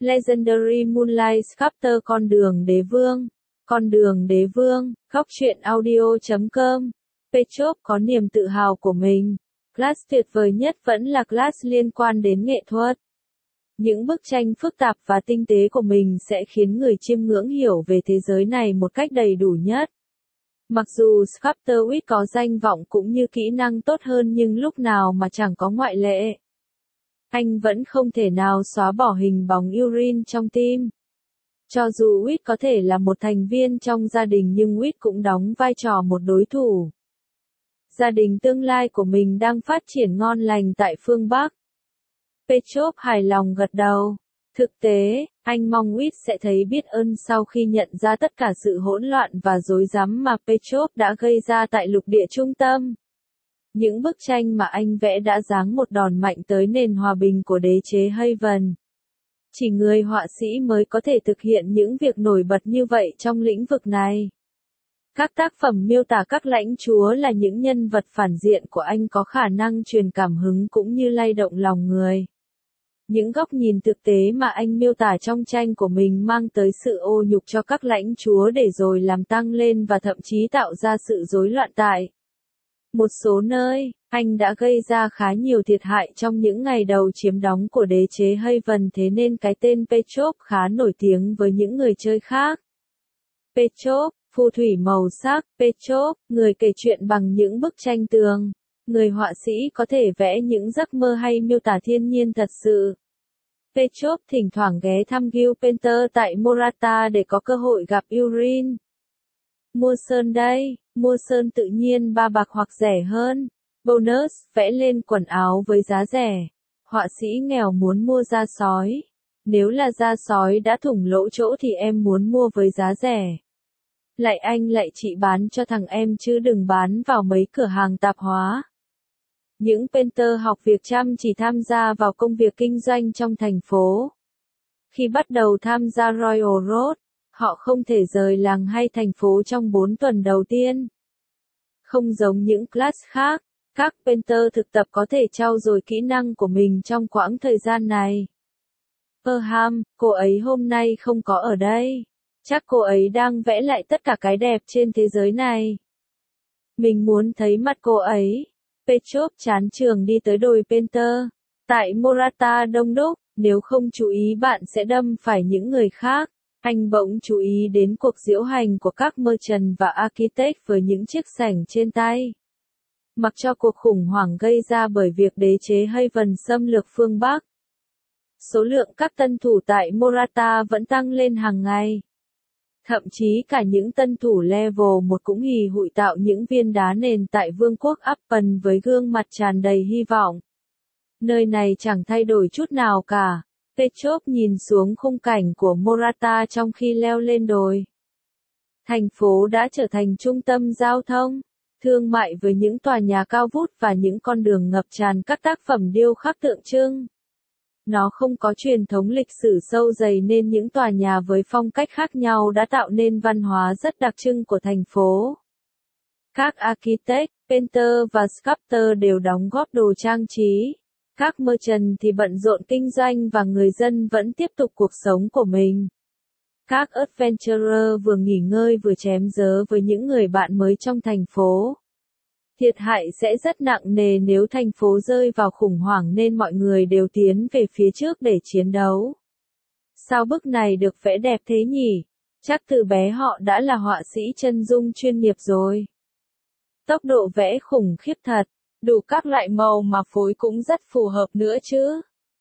Legendary Moonlight Sculptor Con đường đế vương, góc truyện audio.com. Petrov có niềm tự hào của mình. Class tuyệt vời nhất vẫn là class liên quan đến nghệ thuật. Những bức tranh phức tạp và tinh tế của mình sẽ khiến người chiêm ngưỡng hiểu về thế giới này một cách đầy đủ nhất. Mặc dù Sculptor Week có danh vọng cũng như kỹ năng tốt hơn nhưng lúc nào mà chẳng có ngoại lệ. Anh vẫn không thể nào xóa bỏ hình bóng Yuri trong tim. Cho dù Witt có thể là một thành viên trong gia đình nhưng Witt cũng đóng vai trò một đối thủ. Gia đình tương lai của mình đang phát triển ngon lành tại phương Bắc. Petrov hài lòng gật đầu. Thực tế, anh mong Witt sẽ thấy biết ơn sau khi nhận ra tất cả sự hỗn loạn và rối rắm mà Petrov đã gây ra tại lục địa trung tâm. Những bức tranh mà anh vẽ đã giáng một đòn mạnh tới nền hòa bình của đế chế Haven. Chỉ người họa sĩ mới có thể thực hiện những việc nổi bật như vậy trong lĩnh vực này. Các tác phẩm miêu tả các lãnh chúa là những nhân vật phản diện của anh có khả năng truyền cảm hứng cũng như lay động lòng người. Những góc nhìn thực tế mà anh miêu tả trong tranh của mình mang tới sự ô nhục cho các lãnh chúa để rồi làm tăng lên và thậm chí tạo ra sự rối loạn tại một số nơi. Anh đã gây ra khá nhiều thiệt hại trong những ngày đầu chiếm đóng của đế chế Haven, thế nên cái tên Petrov khá nổi tiếng với những người chơi khác. Petrov, phù thủy màu sắc. Petrov, người kể chuyện bằng những bức tranh tường. Người họa sĩ có thể vẽ những giấc mơ hay miêu tả thiên nhiên thật sự. Petrov thỉnh thoảng ghé thăm Guild Painter tại Morata để có cơ hội gặp Yuri. Mua sơn đây, mua sơn tự nhiên 3 bạc hoặc rẻ hơn. Bonus, vẽ lên quần áo với giá rẻ. Họa sĩ nghèo muốn mua da sói. Nếu là da sói đã thủng lỗ chỗ thì em muốn mua với giá rẻ. Lại anh lại chị bán cho thằng em chứ đừng bán vào mấy cửa hàng tạp hóa. Những painter học việc chăm chỉ tham gia vào công việc kinh doanh trong thành phố. Khi bắt đầu tham gia Royal Road, họ không thể rời làng hay thành phố trong 4 tuần đầu tiên. Không giống những class khác, các painter thực tập có thể trau dồi kỹ năng của mình trong quãng thời gian này. Perham, cô ấy hôm nay không có ở đây. Chắc cô ấy đang vẽ lại tất cả cái đẹp trên thế giới này. Mình muốn thấy mặt cô ấy. Petrov chán trường đi tới đồi Painter. Tại Morata đông đúc, nếu không chú ý bạn sẽ đâm phải những người khác. Anh bỗng chú ý đến cuộc diễu hành của các merchant và architect với những chiếc sảnh trên tay. Mặc cho cuộc khủng hoảng gây ra bởi việc đế chế Haven xâm lược phương Bắc, số lượng các tân thủ tại Morata vẫn tăng lên hàng ngày. Thậm chí cả những tân thủ level 1 cũng hì hụi tạo những viên đá nền tại vương quốc Appen với gương mặt tràn đầy hy vọng. Nơi này chẳng thay đổi chút nào cả. Petrov nhìn xuống khung cảnh của Morata trong khi leo lên đồi. Thành phố đã trở thành trung tâm giao thông, thương mại với những tòa nhà cao vút và những con đường ngập tràn các tác phẩm điêu khắc tượng trưng. Nó không có truyền thống lịch sử sâu dày nên những tòa nhà với phong cách khác nhau đã tạo nên văn hóa rất đặc trưng của thành phố. Các architect, painter và sculptor đều đóng góp đồ trang trí. Các merchant thì bận rộn kinh doanh và người dân vẫn tiếp tục cuộc sống của mình. Các adventurer vừa nghỉ ngơi vừa chém giớ với những người bạn mới trong thành phố. Thiệt hại sẽ rất nặng nề nếu thành phố rơi vào khủng hoảng nên mọi người đều tiến về phía trước để chiến đấu. Sao bức này được vẽ đẹp thế nhỉ? Chắc từ bé họ đã là họa sĩ chân dung chuyên nghiệp rồi. Tốc độ vẽ khủng khiếp thật, đủ các loại màu mà phối cũng rất phù hợp nữa chứ.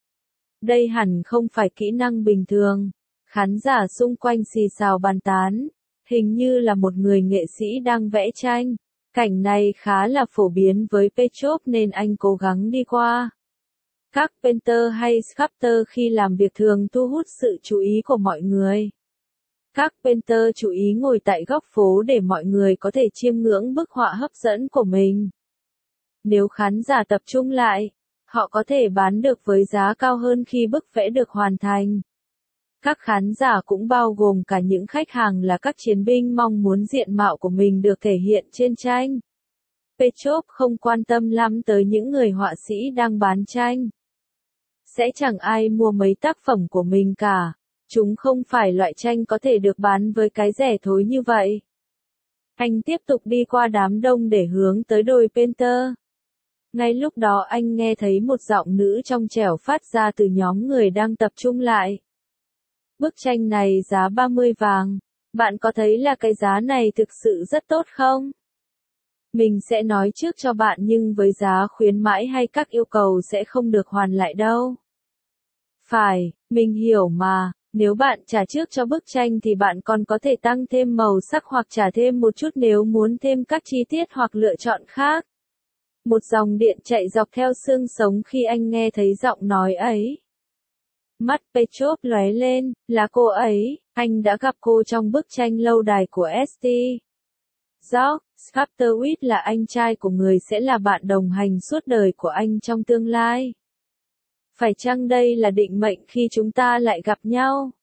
Đây hẳn không phải kỹ năng bình thường. Khán giả xung quanh xì xào bàn tán. Hình như là một người nghệ sĩ đang vẽ tranh. Cảnh này khá là phổ biến với Petrov nên anh cố gắng đi qua. Các painter hay sculptor khi làm việc thường thu hút sự chú ý của mọi người. Các painter chú ý ngồi tại góc phố để mọi người có thể chiêm ngưỡng bức họa hấp dẫn của mình. Nếu khán giả tập trung lại, họ có thể bán được với giá cao hơn khi bức vẽ được hoàn thành. Các khán giả cũng bao gồm cả những khách hàng là các chiến binh mong muốn diện mạo của mình được thể hiện trên tranh. Petrov không quan tâm lắm tới những người họa sĩ đang bán tranh. sẽ chẳng ai mua mấy tác phẩm của mình cả. Chúng không phải loại tranh có thể được bán với cái rẻ thối như vậy. Anh tiếp tục đi qua đám đông để hướng tới đồi Painter. Ngay lúc đó anh nghe thấy một giọng nữ trong trẻo phát ra từ nhóm người đang tập trung lại. Bức tranh này giá 30 vàng. Bạn có thấy là cái giá này thực sự rất tốt không? Mình sẽ nói trước cho bạn nhưng với giá khuyến mãi hay các yêu cầu sẽ không được hoàn lại đâu. Phải, mình hiểu mà. Nếu bạn trả trước cho bức tranh thì bạn còn có thể tăng thêm màu sắc hoặc trả thêm một chút nếu muốn thêm các chi tiết hoặc lựa chọn khác. Một dòng điện chạy dọc theo xương sống khi anh nghe thấy giọng nói ấy. Mắt Petrov lóe lên, là cô ấy, anh đã gặp cô trong bức tranh lâu đài của St. George Sculptorwith là anh trai của người sẽ là bạn đồng hành suốt đời của anh trong tương lai. Phải chăng đây là định mệnh khi chúng ta lại gặp nhau?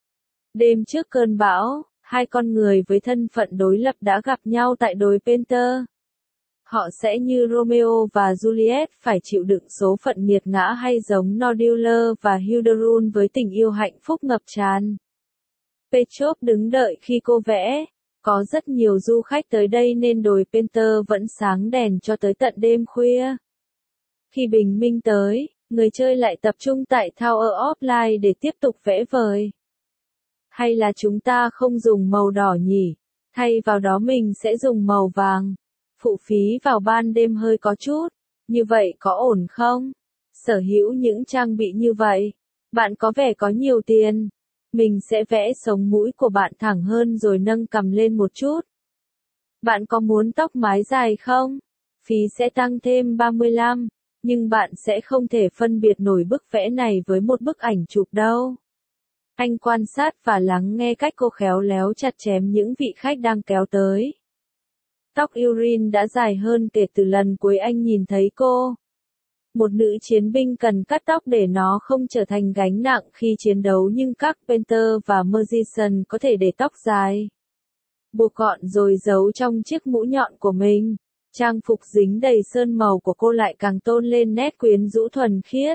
Đêm trước cơn bão, hai con người với thân phận đối lập đã gặp nhau tại đồi Painter. Họ sẽ như Romeo và Juliet phải chịu đựng số phận nghiệt ngã hay giống Norduler và Hilderun với tình yêu hạnh phúc ngập tràn. Petrov đứng đợi khi cô vẽ. Có rất nhiều du khách tới đây nên đồi Painter vẫn sáng đèn cho tới tận đêm khuya. Khi bình minh tới, người chơi lại tập trung tại Tower of Light để tiếp tục vẽ vời. Hay là chúng ta không dùng màu đỏ nhỉ? Thay vào đó mình sẽ dùng màu vàng. Phụ phí vào ban đêm hơi có chút. Như vậy có ổn không? Sở hữu những trang bị như vậy. Bạn có vẻ có nhiều tiền. Mình sẽ vẽ sống mũi của bạn thẳng hơn rồi nâng cằm lên một chút. Bạn có muốn tóc mái dài không? Phí sẽ tăng thêm 35, nhưng bạn sẽ không thể phân biệt nổi bức vẽ này với một bức ảnh chụp đâu. Anh quan sát và lắng nghe cách cô khéo léo chặt chém những vị khách đang kéo tới. Tóc Irene đã dài hơn kể từ lần cuối anh nhìn thấy cô. Một nữ chiến binh cần cắt tóc để nó không trở thành gánh nặng khi chiến đấu nhưng các painter và magician có thể để tóc dài. Buộc gọn rồi giấu trong chiếc mũ nhọn của mình. Trang phục dính đầy sơn màu của cô lại càng tôn lên nét quyến rũ thuần khiết.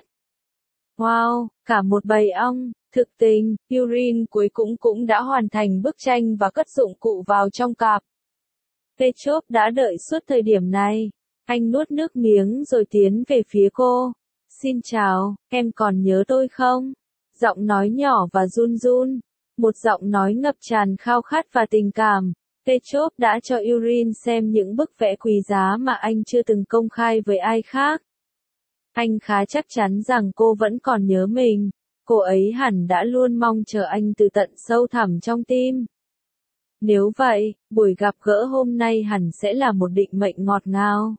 Wow, cả một bầy ong. Thực tình, Irene cuối cũng đã hoàn thành bức tranh và cất dụng cụ vào trong cặp. Petrov đã đợi suốt thời điểm này. Anh nuốt nước miếng rồi tiến về phía cô. Xin chào, em còn nhớ tôi không? Giọng nói nhỏ và run run. Một giọng nói ngập tràn khao khát và tình cảm. Petrov đã cho Irene xem những bức vẽ quý giá mà anh chưa từng công khai với ai khác. Anh khá chắc chắn rằng cô vẫn còn nhớ mình. Cô ấy hẳn đã luôn mong chờ anh từ tận sâu thẳm trong tim. Nếu vậy, buổi gặp gỡ hôm nay hẳn sẽ là một định mệnh ngọt ngào.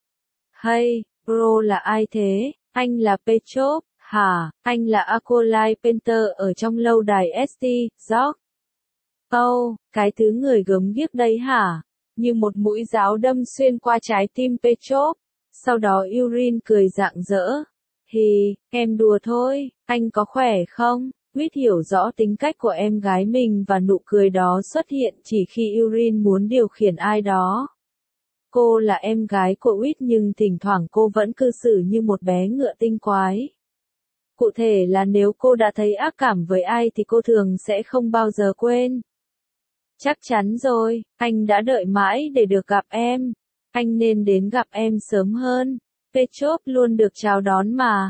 Hey, bro là ai thế? Anh là Petrov, hả? Anh là Acolyte Painter ở trong lâu đài St. George. Oh, cái thứ người gớm ghiếc đấy hả? Như một mũi giáo đâm xuyên qua trái tim Petrov. Sau đó Irene cười rạng rỡ. Hì, em đùa thôi, anh có khỏe không? Whit hiểu rõ tính cách của em gái mình và nụ cười đó xuất hiện chỉ khi Irene muốn điều khiển ai đó. Cô là em gái của Whit nhưng thỉnh thoảng cô vẫn cư xử như một bé ngựa tinh quái. Cụ thể là nếu cô đã thấy ác cảm với ai thì cô thường sẽ không bao giờ quên. Chắc chắn rồi, anh đã đợi mãi để được gặp em. Anh nên đến gặp em sớm hơn. Petrov luôn được chào đón mà.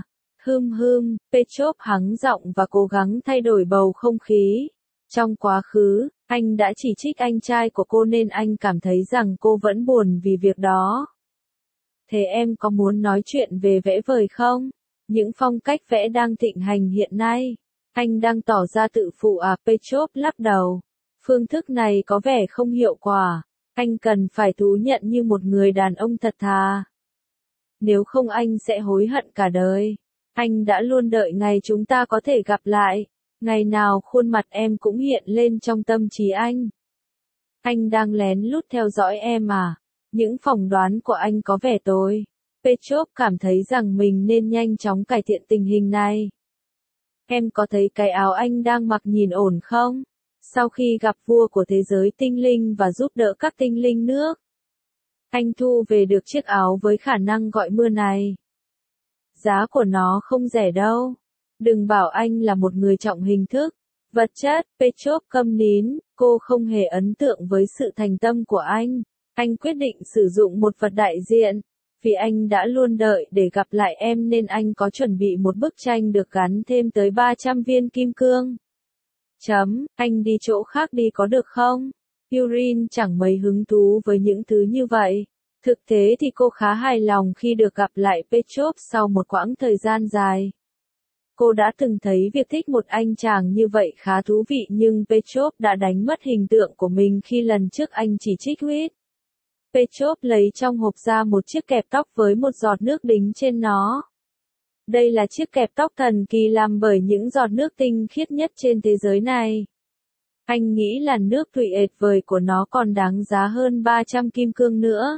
Petrov hắng giọng và cố gắng thay đổi bầu không khí. Trong quá khứ, anh đã chỉ trích anh trai của cô nên anh cảm thấy rằng cô vẫn buồn vì việc đó. Thế em có muốn nói chuyện về vẽ vời không? Những phong cách vẽ đang thịnh hành hiện nay. Anh đang tỏ ra tự phụ à? Petrov lắc đầu. Phương thức này có vẻ không hiệu quả. Anh cần phải thú nhận như một người đàn ông thật thà. Nếu không anh sẽ hối hận cả đời. Anh đã luôn đợi ngày chúng ta có thể gặp lại. Ngày nào khuôn mặt em cũng hiện lên trong tâm trí anh. Anh đang lén lút theo dõi em à? Những phỏng đoán của anh có vẻ tồi. Petrov cảm thấy rằng mình nên nhanh chóng cải thiện tình hình này. Em có thấy cái áo anh đang mặc nhìn ổn không? Sau khi gặp vua của thế giới tinh linh và giúp đỡ các tinh linh nước, anh thu về được chiếc áo với khả năng gọi mưa này. Giá của nó không rẻ đâu. Đừng bảo anh là một người trọng hình thức, vật chất. Petrov câm nín, cô không hề ấn tượng với sự thành tâm của anh. Anh quyết định sử dụng một vật đại diện. Vì anh đã luôn đợi để gặp lại em nên anh có chuẩn bị một bức tranh được gắn thêm tới 300 viên kim cương. Anh đi chỗ khác đi có được không? Yurin chẳng mấy hứng thú với những thứ như vậy. Thực tế thì cô khá hài lòng khi được gặp lại Petrov sau một quãng thời gian dài. Cô đã từng thấy việc thích một anh chàng như vậy khá thú vị nhưng Petrov đã đánh mất hình tượng của mình khi lần trước anh chỉ trích Huyết. Petrov lấy trong hộp ra một chiếc kẹp tóc với một giọt nước đính trên nó. Đây là chiếc kẹp tóc thần kỳ làm bởi những giọt nước tinh khiết nhất trên thế giới này. Anh nghĩ là nước tuyệt vời của nó còn đáng giá hơn 300 kim cương nữa.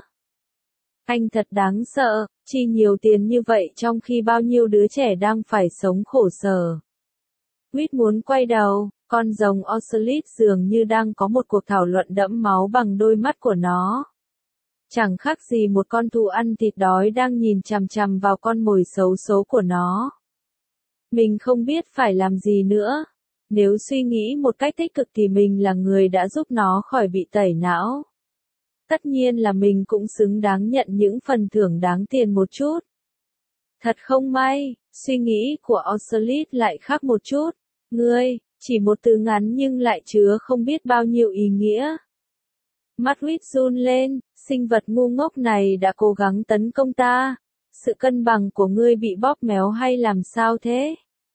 Anh thật đáng sợ, chi nhiều tiền như vậy trong khi bao nhiêu đứa trẻ đang phải sống khổ sở. Huyết muốn quay đầu, con rồng Ocelot dường như đang có một cuộc thảo luận đẫm máu bằng đôi mắt của nó. Chẳng khác gì một con thú ăn thịt đói đang nhìn chằm chằm vào con mồi xấu số của nó. Mình không biết phải làm gì nữa. Nếu suy nghĩ một cách tích cực thì mình là người đã giúp nó khỏi bị tẩy não. Tất nhiên là mình cũng xứng đáng nhận những phần thưởng đáng tiền một chút. Thật không may, suy nghĩ của Ocelot lại khác một chút. Ngươi, chỉ một từ ngắn nhưng lại chứa không biết bao nhiêu ý nghĩa. Mắt Huyết run lên, sinh vật ngu ngốc này đã cố gắng tấn công ta. Sự cân bằng của ngươi bị bóp méo hay làm sao thế?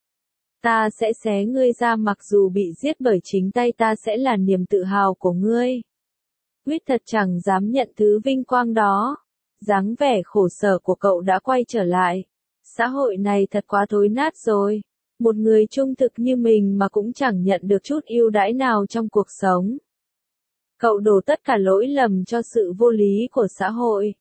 Ta sẽ xé ngươi ra mặc dù bị giết bởi chính tay ta sẽ là niềm tự hào của ngươi. Huyết thật chẳng dám nhận thứ vinh quang đó. Dáng vẻ khổ sở của cậu đã quay trở lại. Xã hội này thật quá thối nát rồi. Một người trung thực như mình mà cũng chẳng nhận được chút ưu đãi nào trong cuộc sống. Cậu đổ tất cả lỗi lầm cho sự vô lý của xã hội.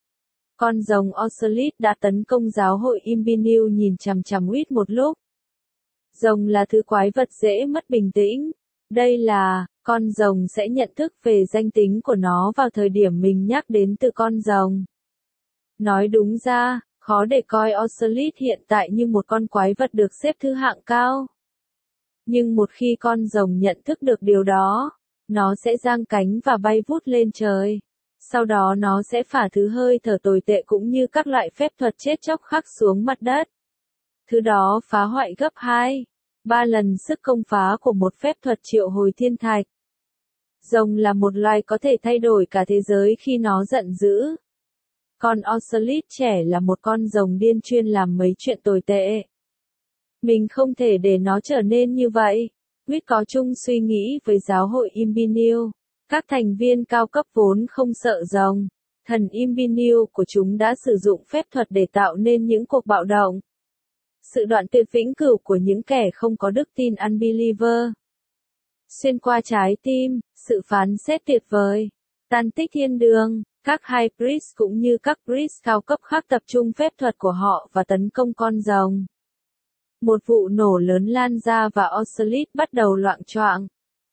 Con rồng Ocelot đã tấn công giáo hội Imbinil nhìn chằm chằm Huyết một lúc. Rồng là thứ quái vật dễ mất bình tĩnh. Đây là, con rồng sẽ nhận thức về danh tính của nó vào thời điểm mình nhắc đến từ con rồng. Nói đúng ra, khó để coi Ocelot hiện tại như một con quái vật được xếp thứ hạng cao. Nhưng một khi con rồng nhận thức được điều đó, nó sẽ giang cánh và bay vút lên trời. Sau đó nó sẽ phả thứ hơi thở tồi tệ cũng như các loại phép thuật chết chóc khác xuống mặt đất. Thứ đó phá hoại gấp 2, 3 lần sức công phá của một phép thuật triệu hồi thiên thạch. Rồng là một loài có thể thay đổi cả thế giới khi nó giận dữ. Còn Ocelot trẻ là một con rồng điên chuyên làm mấy chuyện tồi tệ. Mình không thể để nó trở nên như vậy. Huyết có chung suy nghĩ với giáo hội Imbinil. Các thành viên cao cấp vốn không sợ rồng. Thần Imbinil của chúng đã sử dụng phép thuật để tạo nên những cuộc bạo động. Sự đoạn tuyệt vĩnh cửu của những kẻ không có đức tin unbeliever. Xuyên qua trái tim, sự phán xét tuyệt vời. Tan tích thiên đường, các high priest cũng như các priest cao cấp khác tập trung phép thuật của họ và tấn công con rồng. Một vụ nổ lớn lan ra và Ocelot bắt đầu loạng choạng.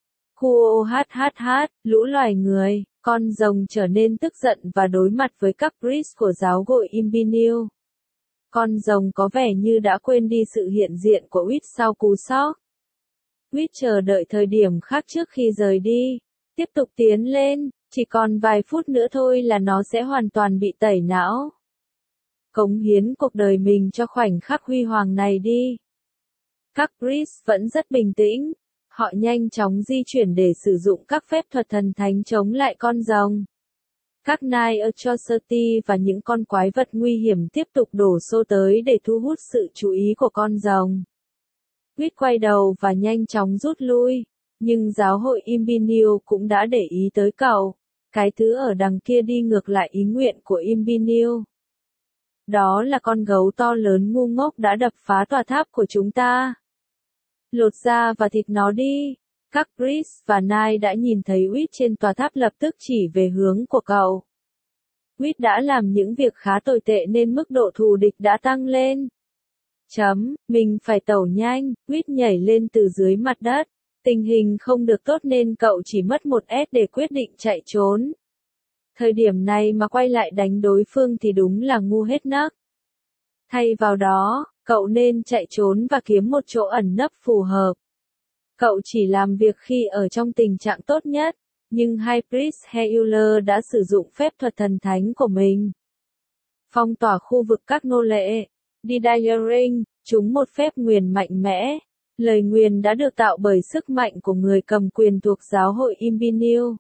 Lũ loài người, con rồng trở nên tức giận và đối mặt với các priest của giáo hội Imbinil. Con rồng có vẻ như đã quên đi sự hiện diện của Huyết sau cú sốc. Huyết chờ đợi thời điểm khác trước khi rời đi. Tiếp tục tiến lên, chỉ còn vài phút nữa thôi là nó sẽ hoàn toàn bị tẩy não. Cống hiến cuộc đời mình cho khoảnh khắc huy hoàng này đi. Các priest vẫn rất bình tĩnh. Họ nhanh chóng di chuyển để sử dụng các phép thuật thần thánh chống lại con rồng. Các Knight Atrocity và những con quái vật nguy hiểm tiếp tục đổ xô tới để thu hút sự chú ý của con rồng. Huyết quay đầu và nhanh chóng rút lui, nhưng giáo hội Imbinil cũng đã để ý tới cậu. Cái thứ ở đằng kia đi ngược lại ý nguyện của Imbinil. Đó là con gấu to lớn ngu ngốc đã đập phá tòa tháp của chúng ta. Lột da và thịt nó đi. Các priest và Knight đã nhìn thấy Huyết trên tòa tháp lập tức chỉ về hướng của cậu. Huyết đã làm những việc khá tồi tệ nên mức độ thù địch đã tăng lên. Mình phải tẩu nhanh, Huyết nhảy lên từ dưới mặt đất. Tình hình không được tốt nên cậu chỉ mất một S để quyết định chạy trốn. Thời điểm này mà quay lại đánh đối phương thì đúng là ngu hết nấc. Thay vào đó, cậu nên chạy trốn và kiếm một chỗ ẩn nấp phù hợp. Cậu chỉ làm việc khi ở trong tình trạng tốt nhất, nhưng High Priest Healer đã sử dụng phép thuật thần thánh của mình. Phong tỏa khu vực các nô lệ. Didiering, chúng một phép nguyền mạnh mẽ. Lời nguyền đã được tạo bởi sức mạnh của người cầm quyền thuộc giáo hội Imbinil.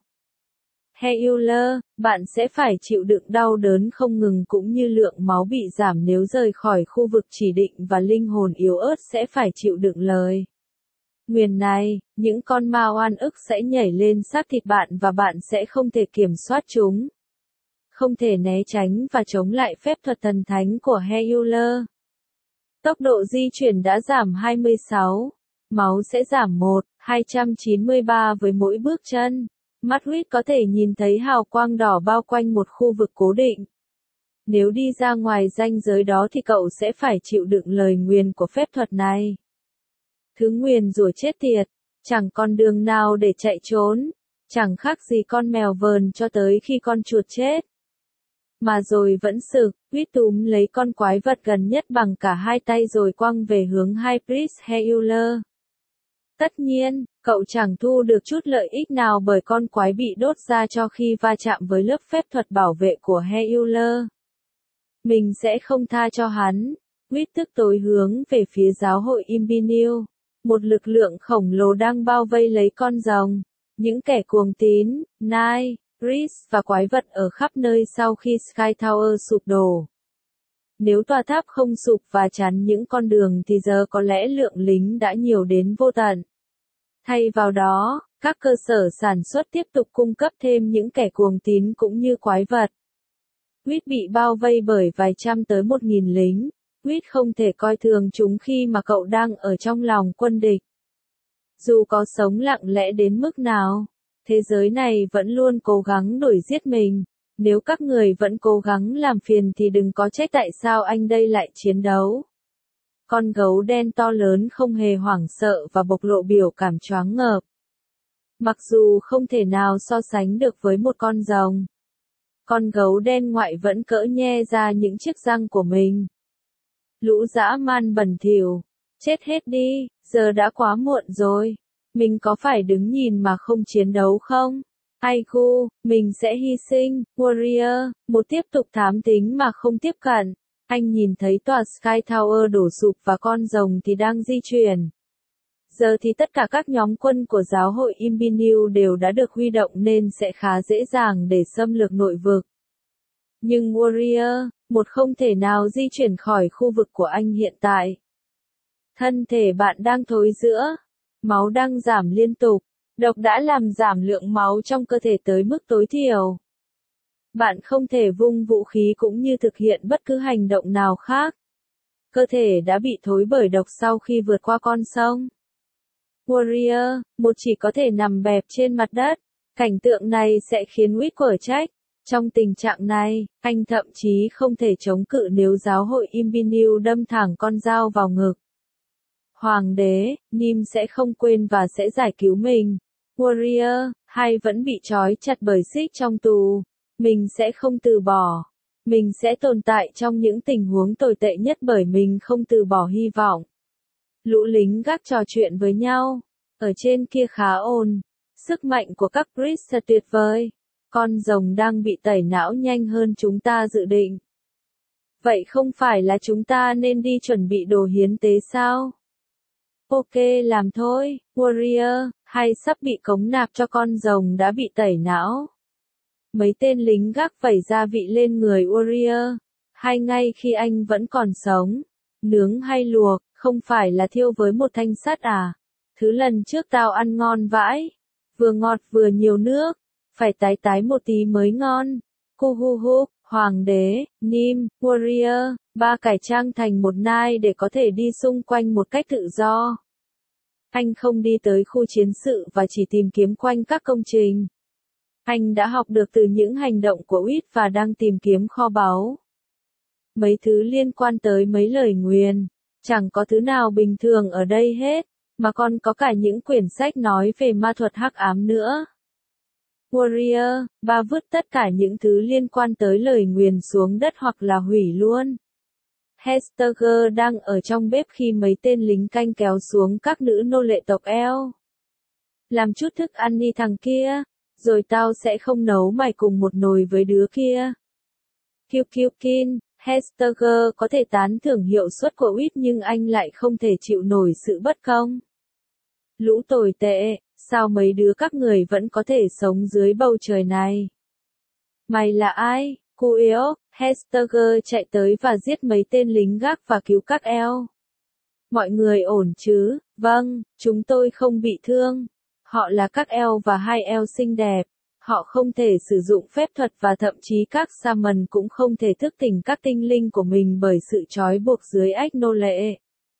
Healer, bạn sẽ phải chịu đựng đau đớn không ngừng cũng như lượng máu bị giảm nếu rời khỏi khu vực chỉ định và linh hồn yếu ớt sẽ phải chịu đựng lời nguyền này. Những con ma oan ức sẽ nhảy lên xác thịt bạn và bạn sẽ không thể kiểm soát chúng. Không thể né tránh và chống lại phép thuật thần thánh của Healer. Tốc độ di chuyển đã giảm 26. Máu sẽ giảm 1,293 với mỗi bước chân. Madrid có thể nhìn thấy hào quang đỏ bao quanh một khu vực cố định. Nếu đi ra ngoài ranh giới đó thì cậu sẽ phải chịu đựng lời nguyền của phép thuật này. Thứ nguyền rủa chết tiệt, chẳng còn đường nào để chạy trốn, chẳng khác gì con mèo vờn cho tới khi con chuột chết. Mà rồi vẫn sực, Huyết túm lấy con quái vật gần nhất bằng cả hai tay rồi quăng về hướng High Priest Healer. Tất nhiên, cậu chẳng thu được chút lợi ích nào bởi con quái bị đốt ra cho khi va chạm với lớp phép thuật bảo vệ của Healer. Mình sẽ không tha cho hắn. Huyết tức tối hướng về phía giáo hội Imbinil. Một lực lượng khổng lồ đang bao vây lấy con rồng. Những kẻ cuồng tín, Nai, Priest và quái vật ở khắp nơi sau khi Sky Tower sụp đổ. Nếu tòa tháp không sụp và chắn những con đường thì giờ có lẽ lượng lính đã nhiều đến vô tận. Thay vào đó, các cơ sở sản xuất tiếp tục cung cấp thêm những kẻ cuồng tín cũng như quái vật. Huyết bị bao vây bởi vài trăm tới 1.000 lính. Huyết không thể coi thường chúng khi mà cậu đang ở trong lòng quân địch. Dù có sống lặng lẽ đến mức nào, thế giới này vẫn luôn cố gắng đuổi giết mình. Nếu các người vẫn cố gắng làm phiền thì đừng có trách tại sao anh đây lại chiến đấu. Con gấu đen to lớn không hề hoảng sợ và bộc lộ biểu cảm choáng ngợp. Mặc dù không thể nào so sánh được với một con rồng. Con gấu đen ngoại vẫn cỡ nhe ra những chiếc răng của mình. Lũ dã man bẩn thỉu, chết hết đi, giờ đã quá muộn rồi. Mình có phải đứng nhìn mà không chiến đấu không? Aigu, mình sẽ hy sinh. Warrior, một tiếp tục thám tính mà không tiếp cận. Anh nhìn thấy tòa Sky Tower đổ sụp và con rồng thì đang di chuyển. Giờ thì tất cả các nhóm quân của giáo hội Imbinil đều đã được huy động nên sẽ khá dễ dàng để xâm lược nội vực. Nhưng Warrior, một không thể nào di chuyển khỏi khu vực của anh hiện tại. Thân thể bạn đang thối rữa. Máu đang giảm liên tục. Độc đã làm giảm lượng máu trong cơ thể tới mức tối thiểu. Bạn không thể vung vũ khí cũng như thực hiện bất cứ hành động nào khác. Cơ thể đã bị thối bởi độc sau khi vượt qua con sông. Warrior, một chỉ có thể nằm bẹp trên mặt đất. Cảnh tượng này sẽ khiến Whit quở trách. Trong tình trạng này, anh thậm chí không thể chống cự nếu giáo hội Imbinil đâm thẳng con dao vào ngực. Hoàng đế, Nim sẽ không quên và sẽ giải cứu mình. Warrior, hay vẫn bị trói chặt bởi xích trong tù. Mình sẽ không từ bỏ. Mình sẽ tồn tại trong những tình huống tồi tệ nhất bởi mình không từ bỏ hy vọng. Lũ lính gác trò chuyện với nhau. Ở trên kia khá ồn. Sức mạnh của các Priest thật tuyệt vời. Con rồng đang bị tẩy não nhanh hơn chúng ta dự định. Vậy không phải là chúng ta nên đi chuẩn bị đồ hiến tế sao? Ok làm thôi, Warrior, hay sắp bị cống nạp cho con rồng đã bị tẩy não. Mấy tên lính gác vẩy gia vị lên người Warrior. Hay ngay khi anh vẫn còn sống. Nướng hay luộc, không phải là thiêu với một thanh sắt à? Thứ lần trước tao ăn ngon vãi. Vừa ngọt vừa nhiều nước. Phải tái tái một tí mới ngon. Cu hu hu, Hoàng đế, Nim, Warrior, ba cải trang thành một nai để có thể đi xung quanh một cách tự do. Anh không đi tới khu chiến sự và chỉ tìm kiếm quanh các công trình. Anh đã học được từ những hành động của Whit và đang tìm kiếm kho báu. Mấy thứ liên quan tới mấy lời nguyền. Chẳng có thứ nào bình thường ở đây hết, mà còn có cả những quyển sách nói về ma thuật hắc ám nữa. Warrior, ba vứt tất cả những thứ liên quan tới lời nguyền xuống đất hoặc là hủy luôn. Hestager đang ở trong bếp khi mấy tên lính canh kéo xuống các nữ nô lệ tộc eo. Làm chút thức ăn đi thằng kia, rồi tao sẽ không nấu mày cùng một nồi với đứa kia. Kyukyukin, Hestager có thể tán thưởng hiệu suất của Uýt nhưng anh lại không thể chịu nổi sự bất công. Lũ tồi tệ, sao mấy đứa các người vẫn có thể sống dưới bầu trời này? Mày là ai? Kueok, Hestager chạy tới và giết mấy tên lính gác và cứu các eo. Mọi người ổn chứ? Vâng, chúng tôi không bị thương. Họ là các eo và hai eo xinh đẹp. Họ không thể sử dụng phép thuật và thậm chí các Shaman cũng không thể thức tỉnh các tinh linh của mình bởi sự trói buộc dưới ách nô lệ.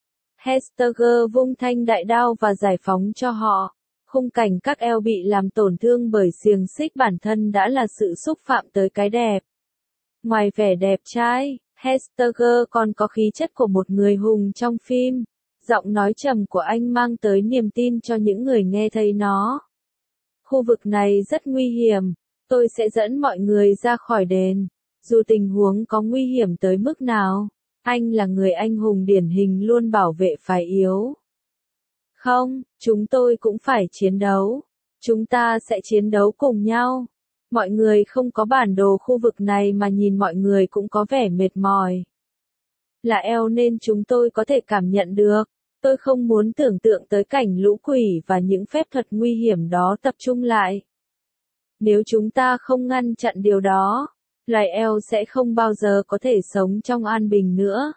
Hestager vung thanh đại đao và giải phóng cho họ. Khung cảnh các eo bị làm tổn thương bởi xiềng xích bản thân đã là sự xúc phạm tới cái đẹp. Ngoài vẻ đẹp trai, Hestager còn có khí chất của một người hùng trong phim. Giọng nói trầm của anh mang tới niềm tin cho những người nghe thấy nó. Khu vực này rất nguy hiểm, tôi sẽ dẫn mọi người ra khỏi đền. Dù tình huống có nguy hiểm tới mức nào, anh là người anh hùng điển hình luôn bảo vệ phái yếu. Không, chúng tôi cũng phải chiến đấu. Chúng ta sẽ chiến đấu cùng nhau. Mọi người không có bản đồ khu vực này mà nhìn mọi người cũng có vẻ mệt mỏi. Là eo nên chúng tôi có thể cảm nhận được. Tôi không muốn tưởng tượng tới cảnh lũ quỷ và những phép thuật nguy hiểm đó tập trung lại. Nếu chúng ta không ngăn chặn điều đó, loài eo sẽ không bao giờ có thể sống trong an bình nữa.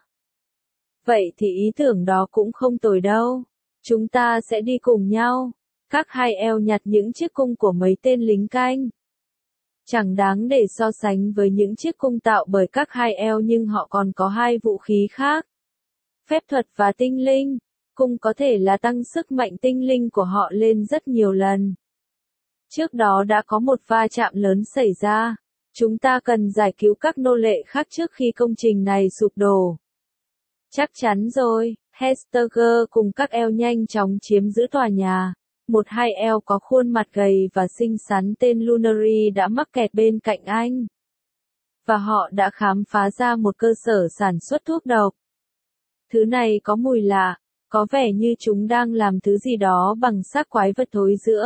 Vậy thì ý tưởng đó cũng không tồi đâu. Chúng ta sẽ đi cùng nhau. Các hai eo nhặt những chiếc cung của mấy tên lính canh. Chẳng đáng để so sánh với những chiếc cung tạo bởi các hai eo nhưng họ còn có hai vũ khí khác. Phép thuật và tinh linh. Cung có thể là tăng sức mạnh tinh linh của họ lên rất nhiều lần. Trước đó đã có một va chạm lớn xảy ra. Chúng ta cần giải cứu các nô lệ khác trước khi công trình này sụp đổ. Chắc chắn rồi, Hestager cùng các eo nhanh chóng chiếm giữ tòa nhà. Một hai eo có khuôn mặt gầy và xinh xắn tên Lunary đã mắc kẹt bên cạnh anh. Và họ đã khám phá ra một cơ sở sản xuất thuốc độc. Thứ này có mùi lạ, có vẻ như chúng đang làm thứ gì đó bằng xác quái vật thối rữa.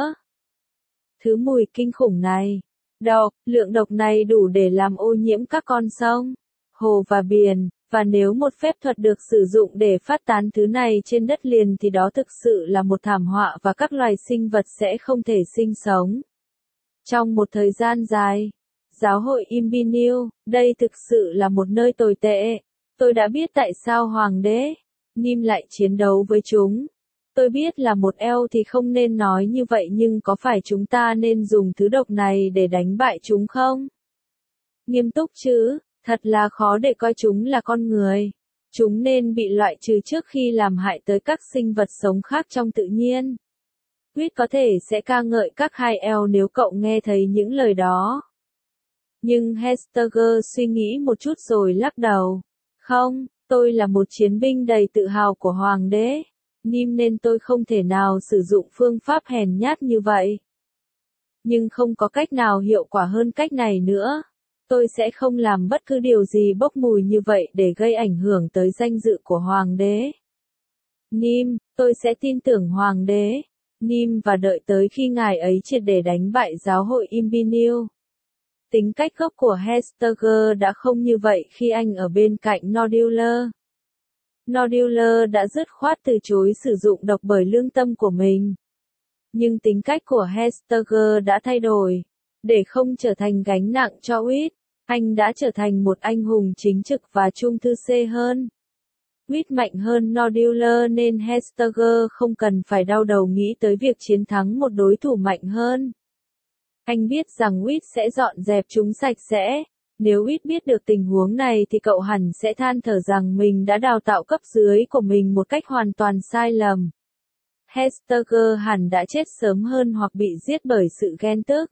Thứ mùi kinh khủng này. Độc, lượng độc này đủ để làm ô nhiễm các con sông, hồ và biển. Và nếu một phép thuật được sử dụng để phát tán thứ này trên đất liền thì đó thực sự là một thảm họa và các loài sinh vật sẽ không thể sinh sống. Trong một thời gian dài, giáo hội Imbinil, đây thực sự là một nơi tồi tệ. Tôi đã biết tại sao Hoàng đế Nim lại chiến đấu với chúng. Tôi biết là một eo thì không nên nói như vậy nhưng có phải chúng ta nên dùng thứ độc này để đánh bại chúng không? Nghiêm túc chứ? Thật là khó để coi chúng là con người. Chúng nên bị loại trừ trước khi làm hại tới các sinh vật sống khác trong tự nhiên. Quýt có thể sẽ ca ngợi các hai eo nếu cậu nghe thấy những lời đó. Nhưng Hestager suy nghĩ một chút rồi lắc đầu. Không, tôi là một chiến binh đầy tự hào của Hoàng đế Nim nên tôi không thể nào sử dụng phương pháp hèn nhát như vậy. Nhưng không có cách nào hiệu quả hơn cách này nữa. Tôi sẽ không làm bất cứ điều gì bốc mùi như vậy để gây ảnh hưởng tới danh dự của Hoàng đế Nim. Tôi sẽ tin tưởng Hoàng đế Nim và đợi tới khi ngài ấy triệt để đánh bại giáo hội Imbinil. Tính cách gốc của Hestager đã không như vậy khi anh ở bên cạnh Nodular. Nodular đã dứt khoát từ chối sử dụng độc bởi lương tâm của mình. Nhưng tính cách của Hestager đã thay đổi. Để không trở thành gánh nặng cho Uýt, anh đã trở thành một anh hùng chính trực và trung thư C hơn. Uýt mạnh hơn Nodular nên Hestager không cần phải đau đầu nghĩ tới việc chiến thắng một đối thủ mạnh hơn. Anh biết rằng Uýt sẽ dọn dẹp chúng sạch sẽ. Nếu Uýt biết được tình huống này thì cậu hẳn sẽ than thở rằng mình đã đào tạo cấp dưới của mình một cách hoàn toàn sai lầm. Hestager hẳn đã chết sớm hơn hoặc bị giết bởi sự ghen tức.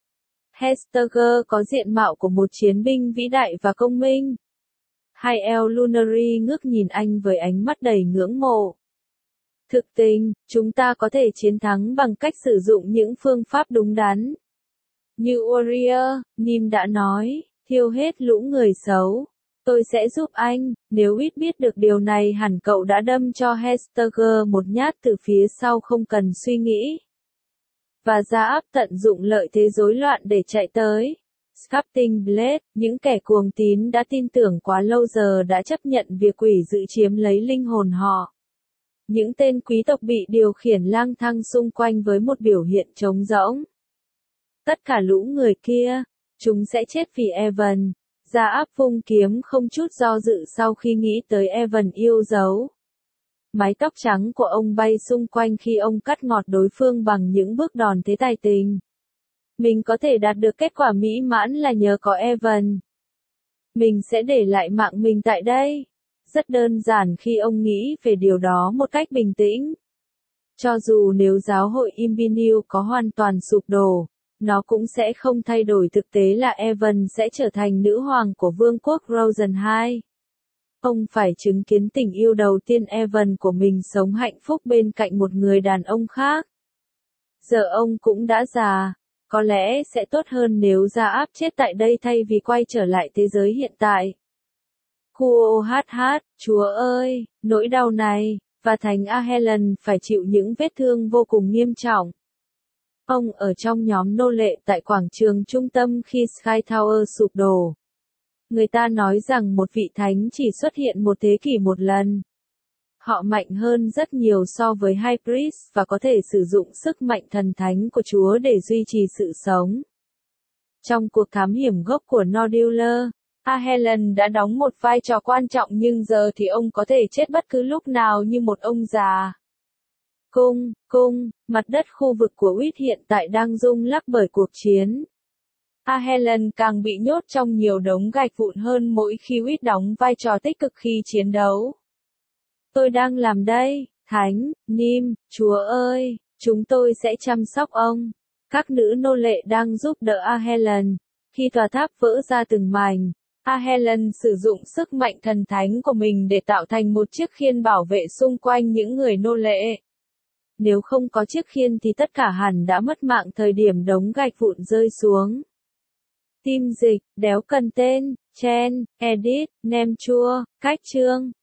Hestager có diện mạo của một chiến binh vĩ đại và công minh. Hai eo Lunary ngước nhìn anh với ánh mắt đầy ngưỡng mộ. Thực tình, chúng ta có thể chiến thắng bằng cách sử dụng những phương pháp đúng đắn. Như Warrior, Nim đã nói, thiêu hết lũ người xấu. Tôi sẽ giúp anh, nếu ít biết được điều này hẳn cậu đã đâm cho Hester một nhát từ phía sau không cần suy nghĩ. Và ra áp tận dụng lợi thế rối loạn để chạy tới. Sculpting Blade, những kẻ cuồng tín đã tin tưởng quá lâu giờ đã chấp nhận việc quỷ dữ chiếm lấy linh hồn họ. Những tên quý tộc bị điều khiển lang thang xung quanh với một biểu hiện trống rỗng. Tất cả lũ người kia, chúng sẽ chết vì Evan. Ra áp vung kiếm không chút do dự sau khi nghĩ tới Evan yêu dấu. Mái tóc trắng của ông bay xung quanh khi ông cắt ngọt đối phương bằng những bước đòn thế tài tình. Mình có thể đạt được kết quả mỹ mãn là nhờ có Evan. Mình sẽ để lại mạng mình tại đây. Rất đơn giản khi ông nghĩ về điều đó một cách bình tĩnh. Cho dù nếu giáo hội Imbinew có hoàn toàn sụp đổ, nó cũng sẽ không thay đổi thực tế là Evan sẽ trở thành nữ hoàng của vương quốc Rosen II. Ông phải chứng kiến tình yêu đầu tiên Evan của mình sống hạnh phúc bên cạnh một người đàn ông khác. Giờ ông cũng đã già, có lẽ sẽ tốt hơn nếu Ra áp chết tại đây thay vì quay trở lại thế giới hiện tại. Chúa ơi, nỗi đau này, và Thánh Ahelen phải chịu những vết thương vô cùng nghiêm trọng. Ông ở trong nhóm nô lệ tại quảng trường trung tâm khi Sky Tower sụp đổ. Người ta nói rằng một vị thánh chỉ xuất hiện một thế kỷ một lần. Họ mạnh hơn rất nhiều so với High Priest và có thể sử dụng sức mạnh thần thánh của Chúa để duy trì sự sống. Trong cuộc thám hiểm gốc của Nodular, Ahelen đã đóng một vai trò quan trọng nhưng giờ thì ông có thể chết bất cứ lúc nào như một ông già. Mặt đất khu vực của Uýt hiện tại đang rung lắc bởi cuộc chiến. Ahelen càng bị nhốt trong nhiều đống gạch vụn hơn mỗi khi Uýt đóng vai trò tích cực khi chiến đấu. Tôi đang làm đây, Thánh, Nim, Chúa ơi, chúng tôi sẽ chăm sóc ông. Các nữ nô lệ đang giúp đỡ Ahelen. Khi tòa tháp vỡ ra từng mảnh, Ahelen sử dụng sức mạnh thần thánh của mình để tạo thành một chiếc khiên bảo vệ xung quanh những người nô lệ. Nếu không có chiếc khiên thì tất cả hẳn đã mất mạng thời điểm đống gạch vụn rơi xuống. Tim dịch, đéo cần tên, Chen, Edit, Nem chua, cách chương.